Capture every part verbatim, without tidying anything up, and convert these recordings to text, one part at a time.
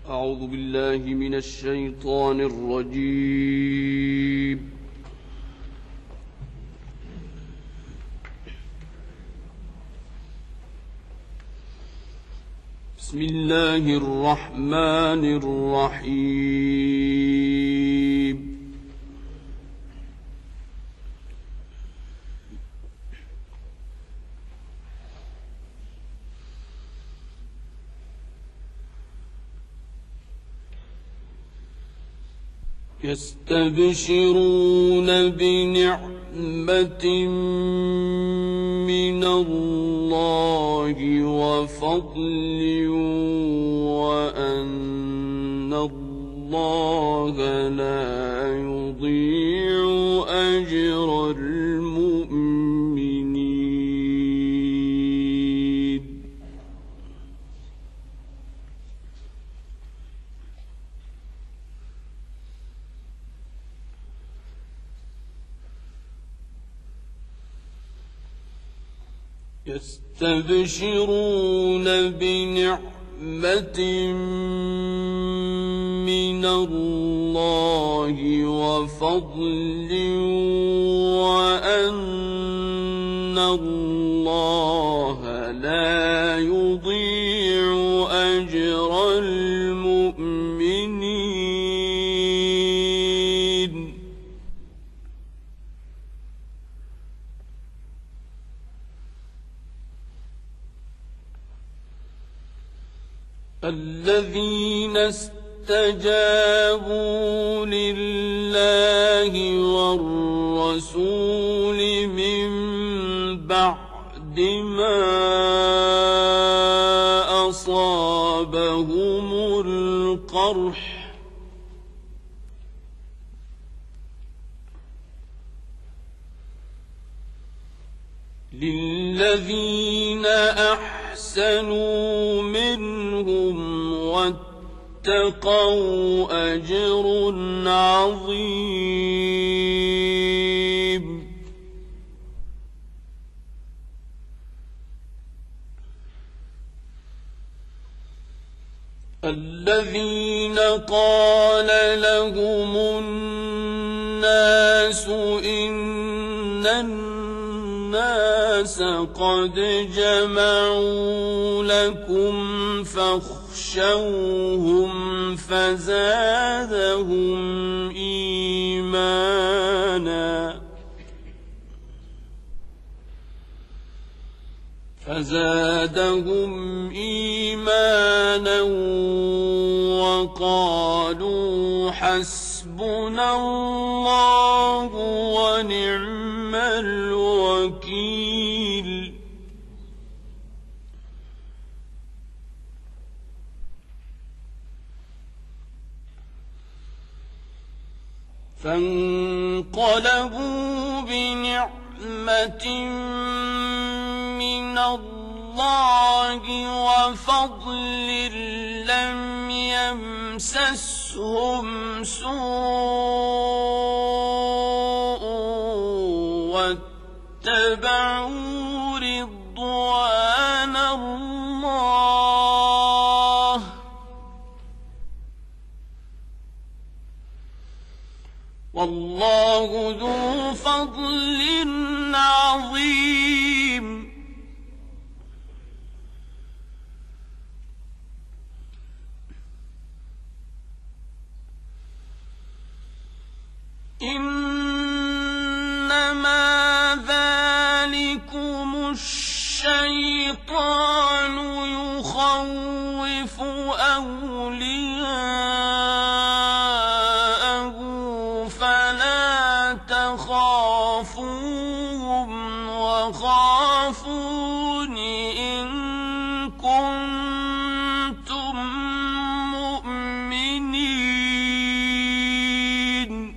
أعوذ بالله من الشيطان الرجيم. بسم الله الرحمن الرحيم. يستبشرون بنعمة من الله وفضل وأن الله لا يضيع أجر المؤمنين. يستبشرون بنعمة من الله وفضل وأن الله لا يضيع أجر المؤمنين. الذين استجابوا لله والرسول من بعد ما أصابهم القرح للذين أحسنوا منهم واتقوا أجر عظيم. الذين قال لهم الناس إن الناس قد جمعوا لكم فاخشوهم فزادهم إيمانا فزادهم إيمانا وقالوا حسبنا الله ونعم الوكيل. فانقلبوا بنعمة من الله وفضل لم يمسسهم سوء واتبعوا رضوان الله والله ذو فضل عظيم. إنما ذلكم الشيطان يخوف أولياءه فلا تخافوهم وخافون إن كنتم مؤمنين.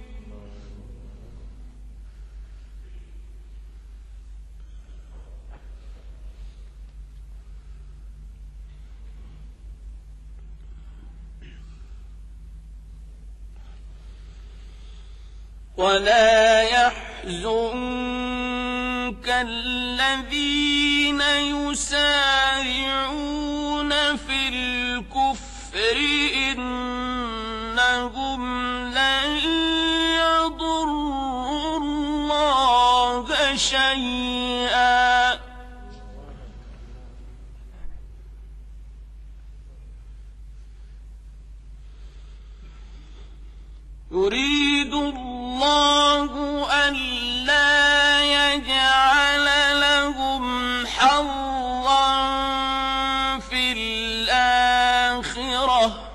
ولا يحزنك الذين يسارعون في الكفر إن يريد الله ألا يجعل لهم حظا في الآخرة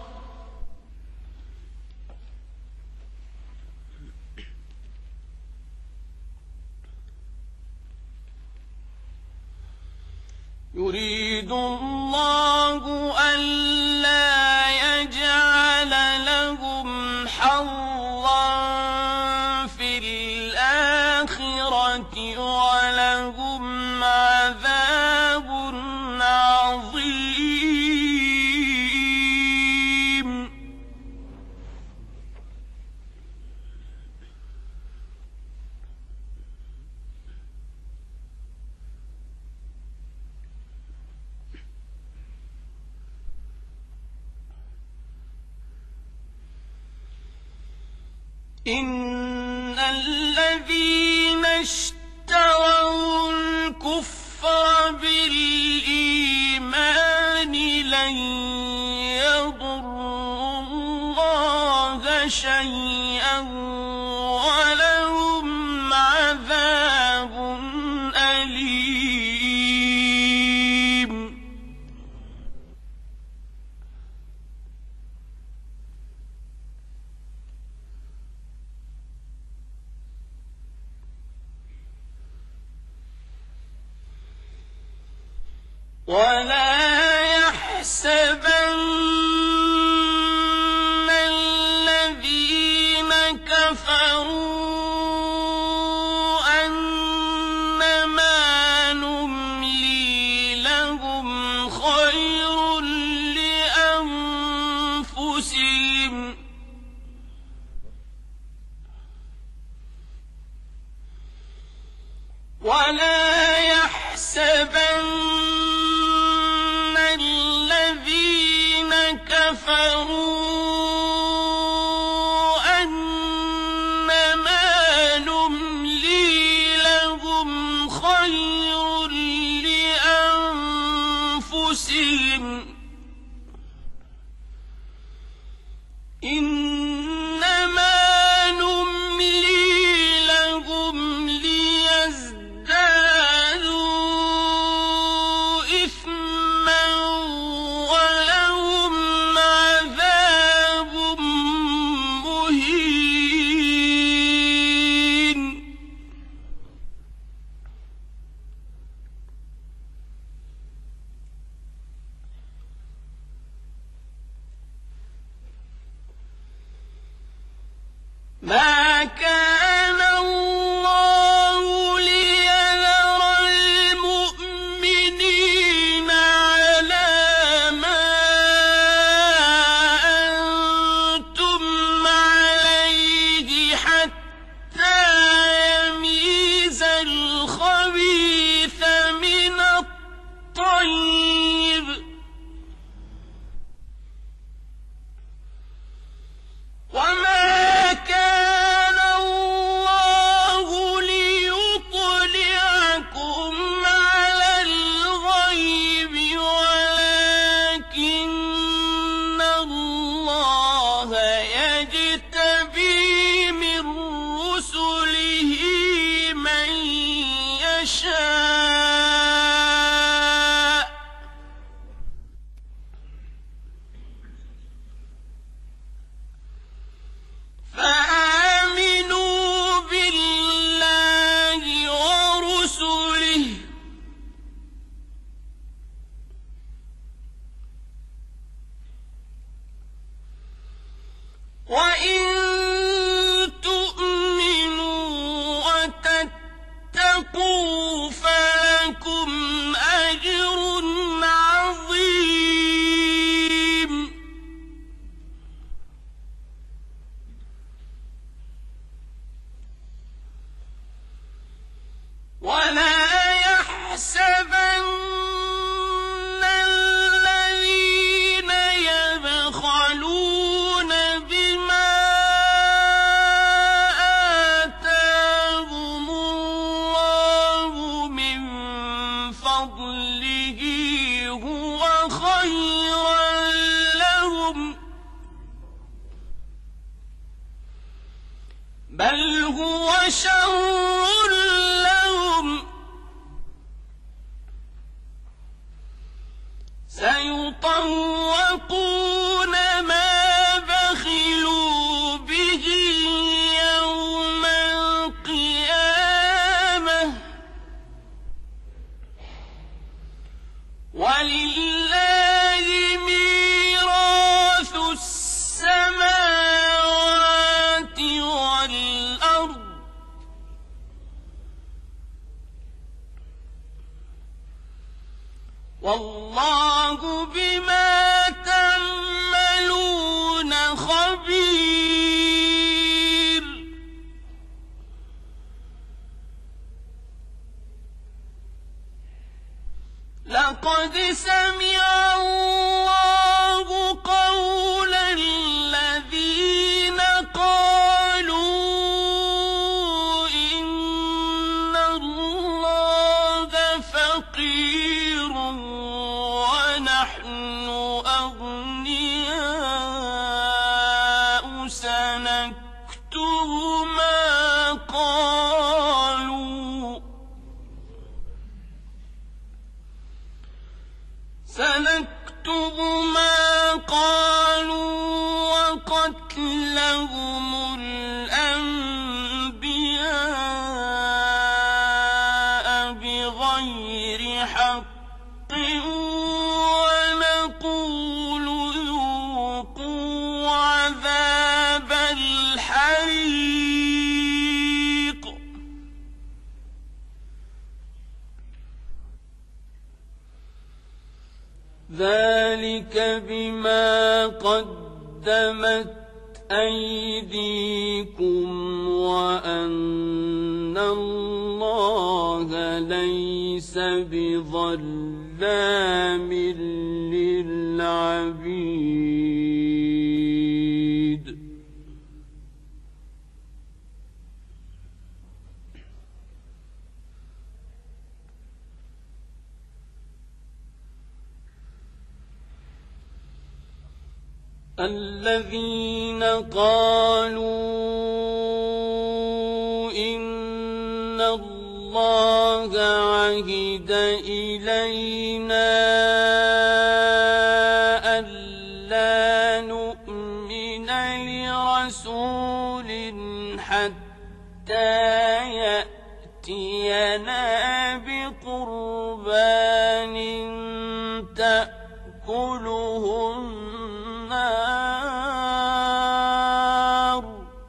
يريد الله ألا يجعل لهم حظا في الآخرة ولهم عذاب عظيم. إن الذين اشتروا الكفر بالإيمان لن يضروا الله شيئا ولهم عذاب أليم. ولا يحسبن الذين كفروا أنما نملي لهم خير لأنفسهم ولا يحسبن كفروا أنما نملي لهم خير لأنفسهم إنما نملي لهم ليزدادوا إثما ولهم عذاب مهين. ما كان الله ليذر المؤمنين على ما أنتم عليه حتى يميز الخبيث من الطيب وما كان الله ليطلعكم على الغيب ولكن الله يجتبي من رسله من يشاء فآمنوا بالله ورسله وإن تؤمنوا وتتقوا فلكم أجر عظيم. ولا يحسبن الذين يبخلون بما هو شر لهم سيطوقون ما بخلوا به يوم القيامة ولله ميراث السماوات والأرض والله بما تعملون خبير. لقد سمع الله قول الذين قالوا إن الله فقير ونحن أغنياء سنكتب ما قالوا سنكتب ما قالوا وقتلهم الأنبياء بغير حق ونقول ذوقوا عذاب الحريق ذلك بما قدمت أيديكم وأن الله ليس بظلام للعبيد. الذين قالوا إن الله عهد إلينا ألا نؤمن لرسول حتى يأتينا بقربان تأكله النار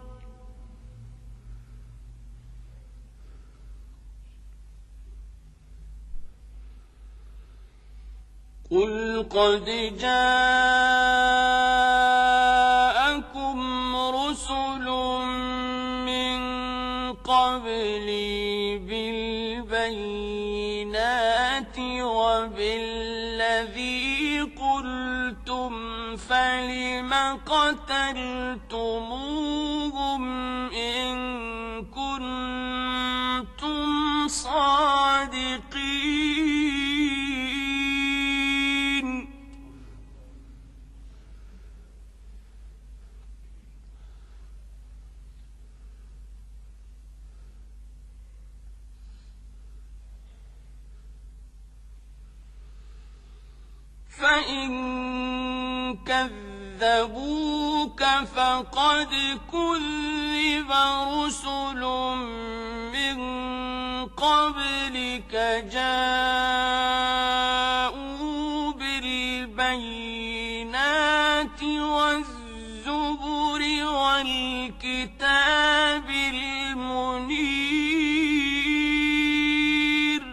قل قد جاءكم رسل من قبلي بالبينات وبالذي قلتم فلم قتلتموهم إن كنتم صادقين فإن كذبوك فقد كذب رسل من قبلك جاءوا بالبينات والزبر والكتاب المنير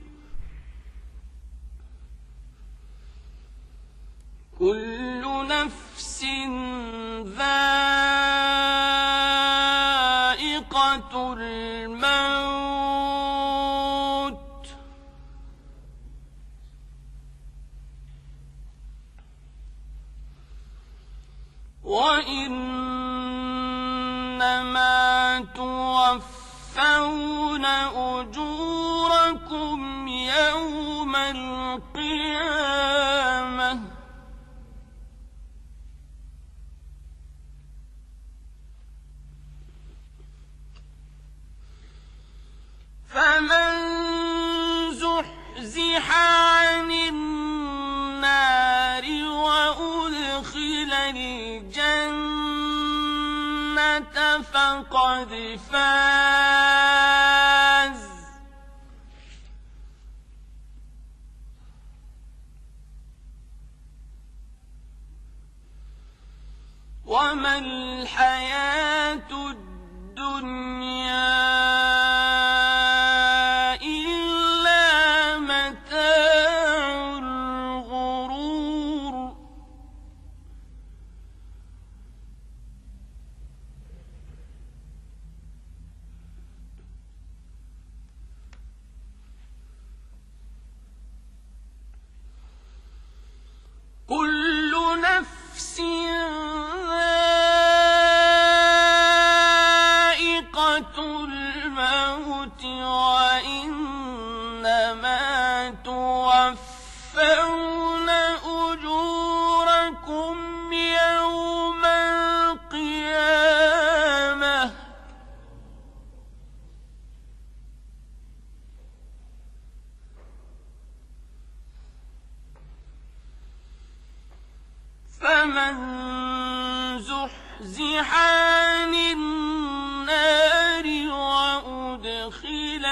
كل نفس ذائقة الموت وإنما توفون أجوركم يوم القيامة عن النار وأدخل الجنة فقد فاز. وما الحياة الدنيا إلا متاع الغرور. كل نفس الموت وإنما توفون أجوركم يوم القيامة. فمن زحزح عن النار وأدخل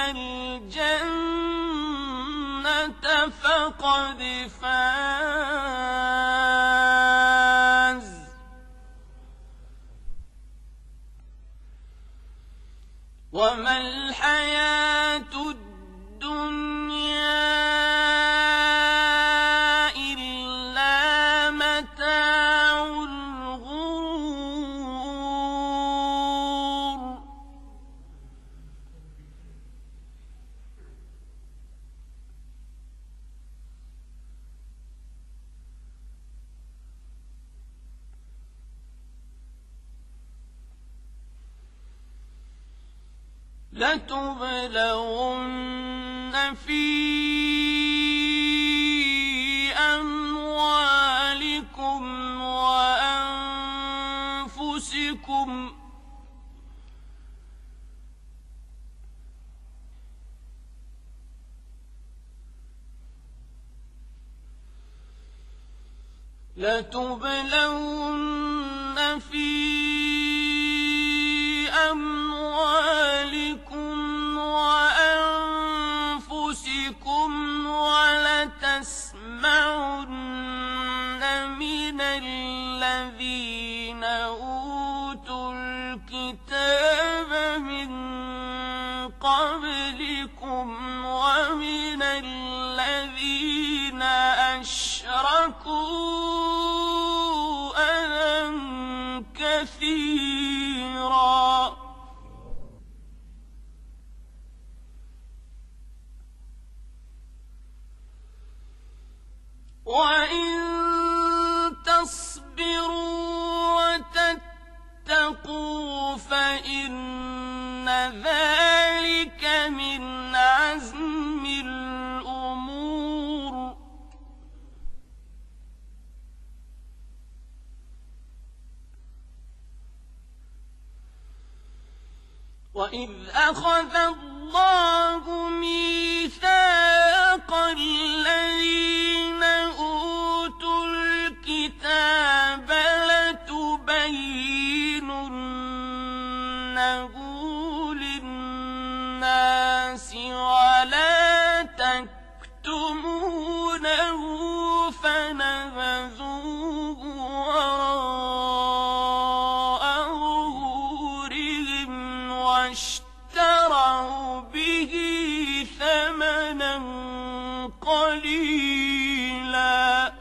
الجنة فقد فاز. وما الحياة الدنيا إلا متاع الغرور. لتبلغن في أموالكم وأنفسكم لتبلغن في أموالكم وأنفسكم ولتسمعن من الذين أوتوا الكتاب من قبلكم ومن الذين أشركوا أذى كثيرا. وإن تصبروا وتتقوا فإن ذلك من عزم الأمور. وإذ أخذ الله ميثاق الذين أوتوا الكتاب لتبيننه للناس ولا تكتمونه فنبذوه وراء ظهورهم واشتروا به ثمنا قليلا.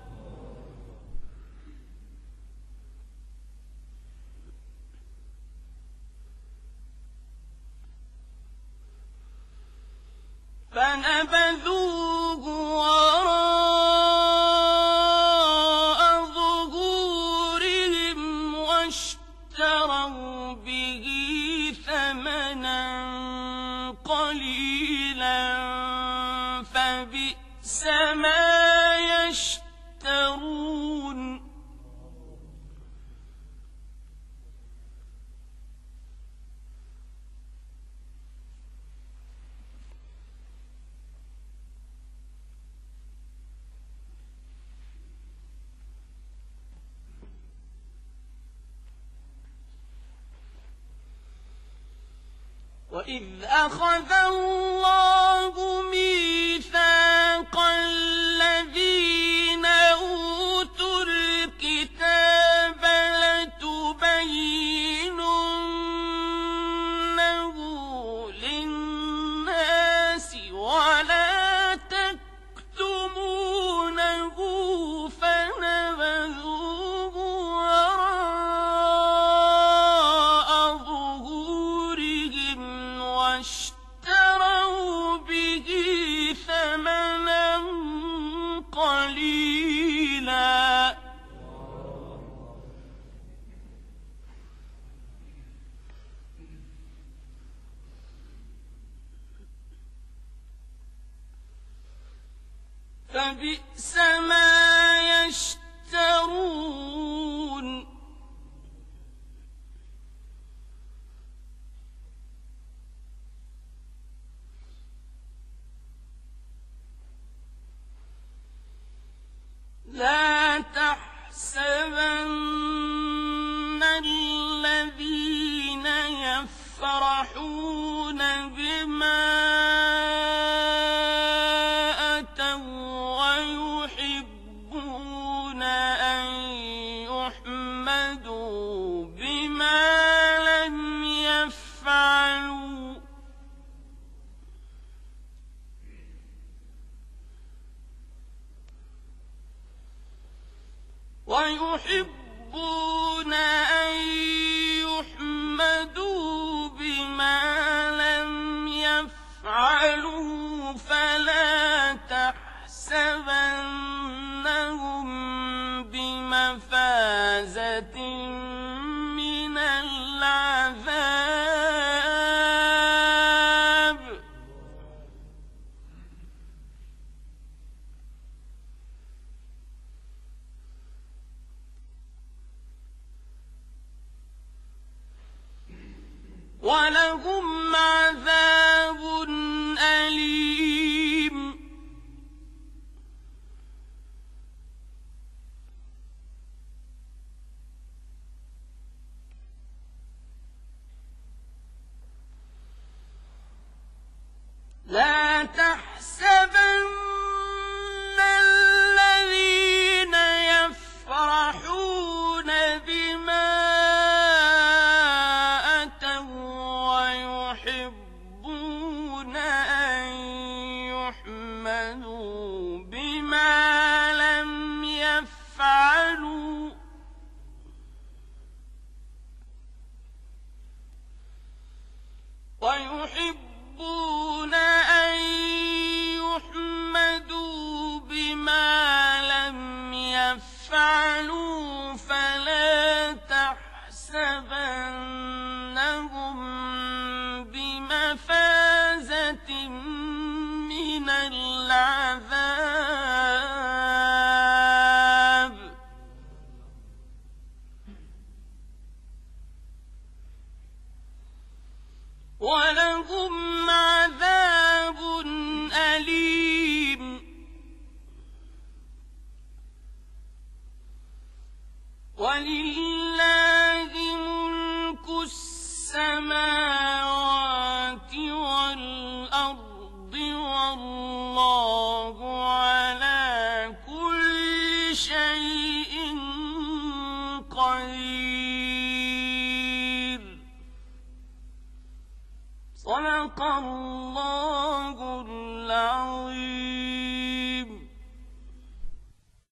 فنبذوه وراء ظهورهم واشتروا به ثمنا قليلا فبئس ما يشترون. وَإِذْ أَخَذَ اللَّهُ مِيثَاقَ الَّذِينَ أُوتُوا الْكِتَابَ لَتُبَيِّنُنَّهُ لِلنَّاسِ وَلَا تَكْتُمُونَهُ فَنَبَذُوهُ وَرَاءَ ظُهُورِهِمْ وَاشْتَرَوْا بِهِ ثَمَنًا قَلِيلًا. فَبِئْسَ مَا يَشْتَرُونَ. لَا تَحْسَبَنَّ الَّذِينَ يَفْرَحُونَ بِمَا أَتَوا وَّيُحِبُّونَ أَن يُحْمَدُوا بِمَا لَمْ يَفْعَلُوا وَيُحِبُّونَ أَن يُحْمَدُوا بِمَا لَمْ يَفْعَلُوا فَلَا تَحْسَبَنَّهُم بِمَفَازَةٍ مِّنَ الْعَذَابِ. وَلَهُمْ عَذَابٌ أَلِيمٌ. لَا تَحْسَبَنَّ الَّذِينَ يَفْرَحُونَ بِمَا أَتَوا وَّيُحِبُّونَ أَن يُحْمَدُوا بِمَا لَمْ يَفْعَلُوا وَيُحِبُّونَ أَن يُحْمَدُوا بِمَا لَمْ يَفْعَلُوا فَلَا تَحْسَبَنَّهُم بِمَفَازَةٍ مِّنَ الْعَذَابِ. وَلَهُمْ عَذَابٌ أَلِيمٌ. وَلِلَّهِ مُلْكُ السَّمَاوَاتِ وَالْأَرْضِ وَاللَّهُ عَلَىٰ كُلِّ شَيْءٍ قَدِيرٌ. صدق الله